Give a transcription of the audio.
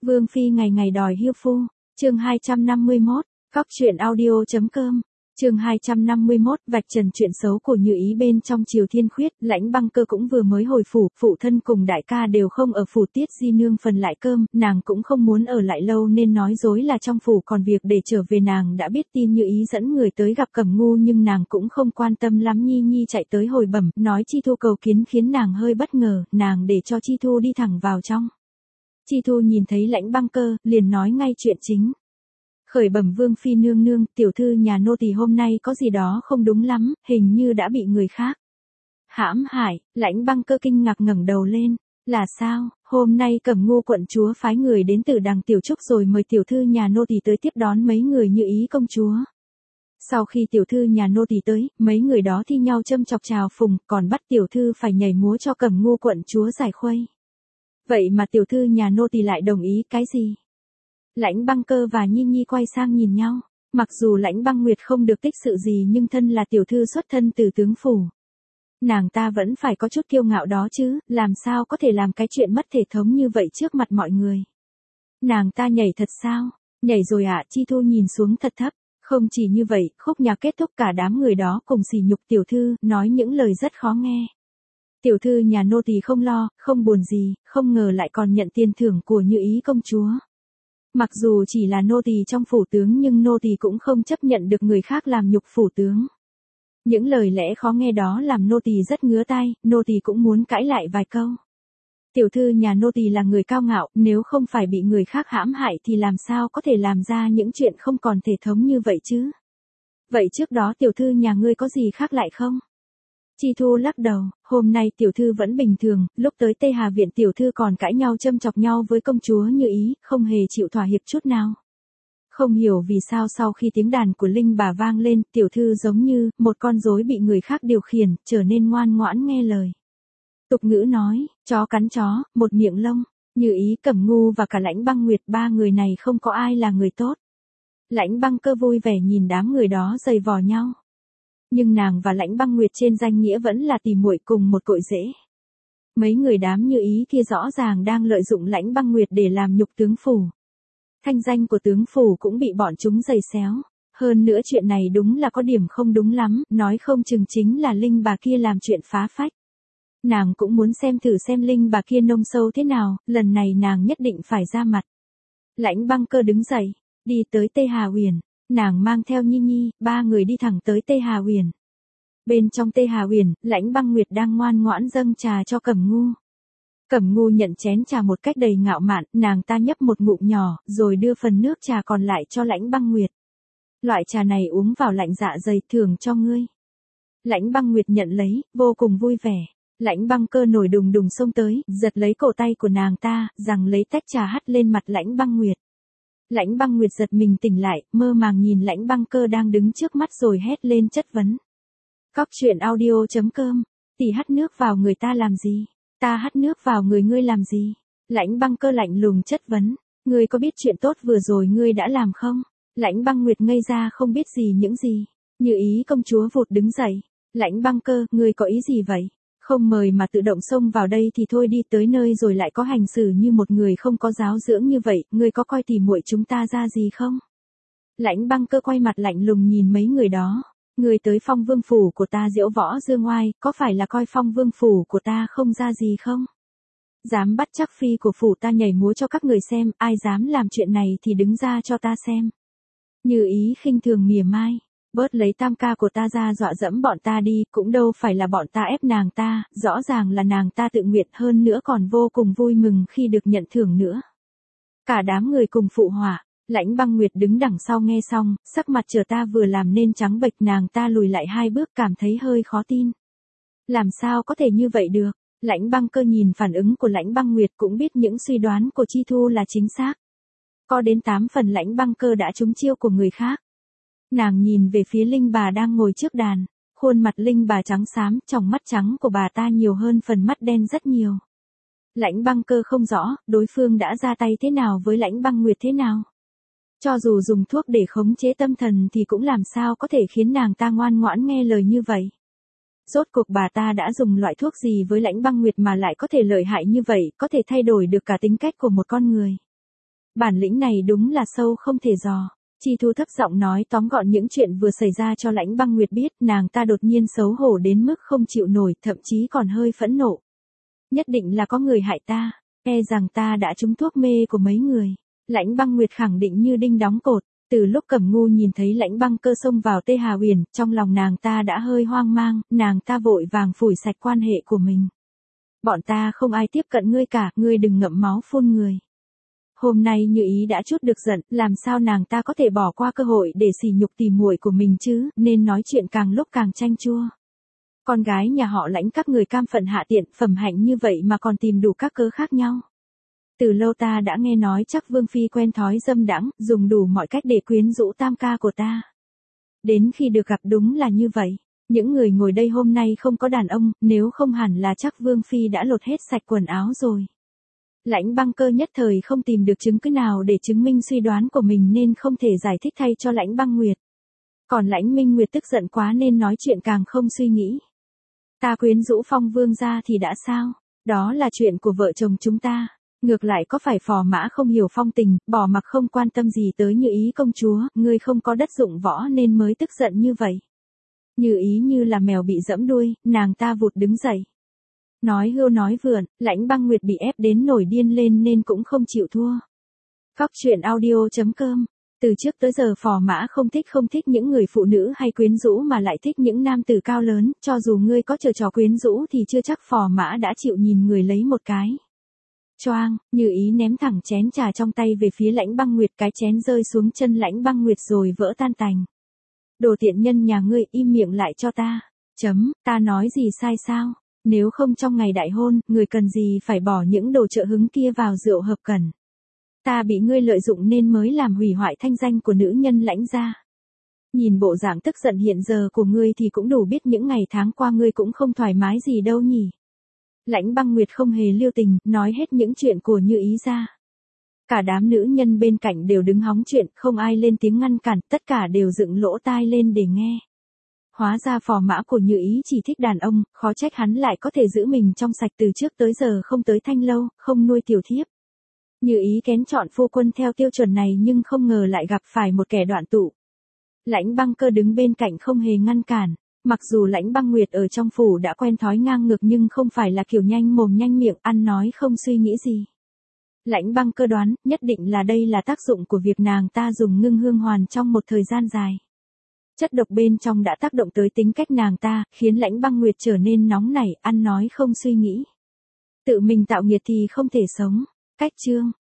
Vương Phi ngày ngày đòi hiêu phu, chương 251, Cóc truyện audio.com, chương 251, vạch trần chuyện xấu của Như Ý bên trong Triều Thiên Khuyết, Lãnh Băng Cơ cũng vừa mới hồi phủ, phụ thân cùng đại ca đều không ở phủ, Tiết Di nương phần lại cơm, nàng cũng không muốn ở lại lâu nên nói dối là trong phủ còn việc để trở về. Nàng đã biết tin Như Ý dẫn người tới gặp Cẩm Ngu nhưng nàng cũng không quan tâm lắm. Nhi Nhi chạy tới hồi bẩm, nói Chi Thu cầu kiến khiến nàng hơi bất ngờ, nàng để cho Chi Thu đi thẳng vào trong. Chi Thu nhìn thấy Lãnh Băng Cơ, liền nói ngay chuyện chính. Khởi bẩm Vương Phi nương nương, tiểu thư nhà nô tỳ hôm nay có gì đó không đúng lắm, hình như đã bị người khác hãm hại. Lãnh Băng Cơ kinh ngạc ngẩng đầu lên, là sao? Hôm nay Cẩm Ngu quận chúa phái người đến từ Đằng Tiểu Trúc rồi mời tiểu thư nhà nô tỳ tới tiếp đón mấy người Như Ý công chúa. Sau khi tiểu thư nhà nô tỳ tới, mấy người đó thi nhau châm chọc chào phùng, còn bắt tiểu thư phải nhảy múa cho Cẩm Ngu quận chúa giải khuây. Vậy mà tiểu thư nhà nô tỳ lại đồng ý cái gì? Lãnh Băng Cơ và Nhi Nhi quay sang nhìn nhau, mặc dù Lãnh Băng Nguyệt không được tích sự gì nhưng thân là tiểu thư xuất thân từ tướng phủ. Nàng ta vẫn phải có chút kiêu ngạo đó chứ, làm sao có thể làm cái chuyện mất thể thống như vậy trước mặt mọi người. Nàng ta nhảy thật sao? Nhảy rồi ạ. Chi Thu nhìn xuống thật thấp. Không chỉ như vậy, khúc nhạc kết thúc cả đám người đó cùng sỉ nhục tiểu thư, nói những lời rất khó nghe. Tiểu thư nhà nô tỳ không lo, không buồn gì, không ngờ lại còn nhận tiền thưởng của Như Ý công chúa. Mặc dù chỉ là nô tỳ trong phủ tướng nhưng nô tỳ cũng không chấp nhận được người khác làm nhục phủ tướng. Những lời lẽ khó nghe đó làm nô tỳ rất ngứa tai, nô tỳ cũng muốn cãi lại vài câu. Tiểu thư nhà nô tỳ là người cao ngạo, nếu không phải bị người khác hãm hại thì làm sao có thể làm ra những chuyện không còn thể thống như vậy chứ? Vậy trước đó tiểu thư nhà ngươi có gì khác lại không? Chi Thu lắc đầu, hôm nay tiểu thư vẫn bình thường, lúc tới Tây Hà viện tiểu thư còn cãi nhau châm chọc nhau với công chúa Như Ý, không hề chịu thỏa hiệp chút nào. Không hiểu vì sao sau khi tiếng đàn của Linh bà vang lên, tiểu thư giống như một con rối bị người khác điều khiển, trở nên ngoan ngoãn nghe lời. Tục ngữ nói, chó cắn chó, một miệng lông. Như Ý, Cẩm Ngu và cả Lãnh Băng Nguyệt, ba người này không có ai là người tốt. Lãnh Băng Cơ vui vẻ nhìn đám người đó giày vò nhau. Nhưng nàng và Lãnh Băng Nguyệt trên danh nghĩa vẫn là tỉ muội cùng một cội rễ. Mấy người đám Như Ý kia rõ ràng đang lợi dụng Lãnh Băng Nguyệt để làm nhục tướng phủ. Thanh danh của tướng phủ cũng bị bọn chúng giày xéo. Hơn nữa chuyện này đúng là có điểm không đúng lắm, nói không chừng chính là Linh bà kia làm chuyện phá phách. Nàng cũng muốn xem thử xem Linh bà kia nông sâu thế nào, lần này nàng nhất định phải ra mặt. Lãnh Băng Cơ đứng dậy, đi tới Tây Hà Uyển. Nàng mang theo Nhi Nhi, ba người đi thẳng tới Tây Hà Uyển. Bên trong Tây Hà Uyển, Lãnh Băng Nguyệt đang ngoan ngoãn dâng trà cho Cẩm Ngu. Cẩm Ngu nhận chén trà một cách đầy ngạo mạn, nàng ta nhấp một ngụm nhỏ, rồi đưa phần nước trà còn lại cho Lãnh Băng Nguyệt. Loại trà này uống vào lạnh dạ dày, thưởng cho ngươi. Lãnh Băng Nguyệt nhận lấy, vô cùng vui vẻ. Lãnh Băng Cơ nổi đùng đùng xông tới, giật lấy cổ tay của nàng ta, giằng lấy tách trà hắt lên mặt Lãnh Băng Nguyệt. Lãnh Băng Nguyệt giật mình tỉnh lại, mơ màng nhìn Lãnh Băng Cơ đang đứng trước mắt rồi hét lên chất vấn. Cóc truyện audio.com, tỷ hắt nước vào người ta làm gì? Ta hắt nước vào người ngươi làm gì? Lãnh Băng Cơ lạnh lùng chất vấn. Ngươi có biết chuyện tốt vừa rồi ngươi đã làm không? Lãnh Băng Nguyệt ngây ra không biết gì những gì. Như Ý công chúa vụt đứng dậy. Lãnh Băng Cơ, ngươi có ý gì vậy? Không mời mà tự động xông vào đây thì thôi đi, tới nơi rồi lại có hành xử như một người không có giáo dưỡng như vậy, ngươi có coi tỉ muội chúng ta ra gì không? Lãnh Băng Cơ quay mặt lạnh lùng nhìn mấy người đó. Ngươi tới Phong Vương phủ của ta diễu võ dương oai, có phải là coi Phong Vương phủ của ta không ra gì không? Dám bắt chắc phi của phủ ta nhảy múa cho các người xem, ai dám làm chuyện này thì đứng ra cho ta xem. Như Ý khinh thường mỉa mai. Bớt lấy tam ca của ta ra dọa dẫm bọn ta đi, cũng đâu phải là bọn ta ép nàng ta, rõ ràng là nàng ta tự nguyện, hơn nữa còn vô cùng vui mừng khi được nhận thưởng nữa. Cả đám người cùng phụ họa. Lãnh Băng Nguyệt đứng đằng sau nghe xong, sắc mặt trở ta vừa làm nên trắng bệch, nàng ta lùi lại hai bước cảm thấy hơi khó tin. Làm sao có thể như vậy được? Lãnh Băng Cơ nhìn phản ứng của Lãnh Băng Nguyệt cũng biết những suy đoán của Chi Thu là chính xác. Có đến 8 phần Lãnh Băng Cơ đã trúng chiêu của người khác. Nàng nhìn về phía Linh bà đang ngồi trước đàn, khuôn mặt Linh bà trắng xám, tròng mắt trắng của bà ta nhiều hơn phần mắt đen rất nhiều. Lãnh Băng Cơ không rõ, đối phương đã ra tay thế nào với Lãnh Băng Nguyệt thế nào. Cho dù dùng thuốc để khống chế tâm thần thì cũng làm sao có thể khiến nàng ta ngoan ngoãn nghe lời như vậy. Rốt cuộc bà ta đã dùng loại thuốc gì với Lãnh Băng Nguyệt mà lại có thể lợi hại như vậy, có thể thay đổi được cả tính cách của một con người. Bản lĩnh này đúng là sâu không thể dò. Chi Thu thấp giọng nói tóm gọn những chuyện vừa xảy ra cho Lãnh Băng Nguyệt biết, nàng ta đột nhiên xấu hổ đến mức không chịu nổi, thậm chí còn hơi phẫn nộ. Nhất định là có người hại ta, e rằng ta đã trúng thuốc mê của mấy người. Lãnh Băng Nguyệt khẳng định như đinh đóng cột. Từ lúc Cẩm Ngu nhìn thấy Lãnh Băng Cơ xông vào Tê Hà Uyển, trong lòng nàng ta đã hơi hoang mang, nàng ta vội vàng phủi sạch quan hệ của mình. Bọn ta không ai tiếp cận ngươi cả, ngươi đừng ngậm máu phun người. Hôm nay Như Ý đã chút được giận, làm sao nàng ta có thể bỏ qua cơ hội để sỉ nhục tỉ muội của mình chứ, nên nói chuyện càng lúc càng chanh chua. Con gái nhà họ Lãnh các người cam phận hạ tiện, phẩm hạnh như vậy mà còn tìm đủ các cớ khác nhau. Từ lâu ta đã nghe nói chắc Vương Phi quen thói dâm đãng, dùng đủ mọi cách để quyến rũ tam ca của ta. Đến khi được gặp đúng là như vậy. Những người ngồi đây hôm nay không có đàn ông, nếu không hẳn là chắc Vương Phi đã lột hết sạch quần áo rồi. Lãnh Băng Cơ nhất thời không tìm được chứng cứ nào để chứng minh suy đoán của mình nên không thể giải thích thay cho Lãnh Băng Nguyệt. Còn Lãnh Minh Nguyệt tức giận quá nên nói chuyện càng không suy nghĩ. Ta quyến rũ Phong Vương ra thì đã sao? Đó là chuyện của vợ chồng chúng ta. Ngược lại có phải Phò Mã không hiểu phong tình, bỏ mặc không quan tâm gì tới Như Ý công chúa, ngươi không có đất dụng võ nên mới tức giận như vậy. Như Ý như là mèo bị dẫm đuôi, nàng ta vụt đứng dậy. Nói hưu nói vượn, Lãnh Băng Nguyệt bị ép đến nổi điên lên nên cũng không chịu thua. Cóc truyện audio.com. Từ trước tới giờ Phò Mã không thích những người phụ nữ hay quyến rũ mà lại thích những nam tử cao lớn, cho dù ngươi có chờ trò quyến rũ thì chưa chắc Phò Mã đã chịu nhìn người lấy một cái. Choang, Như Ý ném thẳng chén trà trong tay về phía Lãnh Băng Nguyệt, cái chén rơi xuống chân Lãnh Băng Nguyệt rồi vỡ tan tành. Đồ tiện nhân nhà ngươi, im miệng lại cho ta. Ta nói gì sai sao? Nếu không trong ngày đại hôn, người cần gì phải bỏ những đồ trợ hứng kia vào rượu hợp cần. Ta bị ngươi lợi dụng nên mới làm hủy hoại thanh danh của nữ nhân Lãnh gia. Nhìn bộ dạng tức giận hiện giờ của ngươi thì cũng đủ biết những ngày tháng qua ngươi cũng không thoải mái gì đâu nhỉ. Lãnh Băng Nguyệt không hề lưu tình, nói hết những chuyện của Như Ý ra. Cả đám nữ nhân bên cạnh đều đứng hóng chuyện, không ai lên tiếng ngăn cản, tất cả đều dựng lỗ tai lên để nghe. Hóa ra Phò Mã của Như Ý chỉ thích đàn ông, khó trách hắn lại có thể giữ mình trong sạch từ trước tới giờ không tới thanh lâu, không nuôi tiểu thiếp. Như Ý kén chọn phu quân theo tiêu chuẩn này nhưng không ngờ lại gặp phải một kẻ đoạn tụ. Lãnh Băng Cơ đứng bên cạnh không hề ngăn cản. Mặc dù Lãnh Băng Nguyệt ở trong phủ đã quen thói ngang ngược nhưng không phải là kiểu nhanh mồm nhanh miệng, ăn nói không suy nghĩ gì. Lãnh Băng Cơ đoán, nhất định là đây là tác dụng của việc nàng ta dùng ngưng hương hoàn trong một thời gian dài. Chất độc bên trong đã tác động tới tính cách nàng ta, khiến Lãnh Băng Nguyệt trở nên nóng nảy, ăn nói không suy nghĩ. Tự mình tạo nghiệt thì không thể sống. Cách chương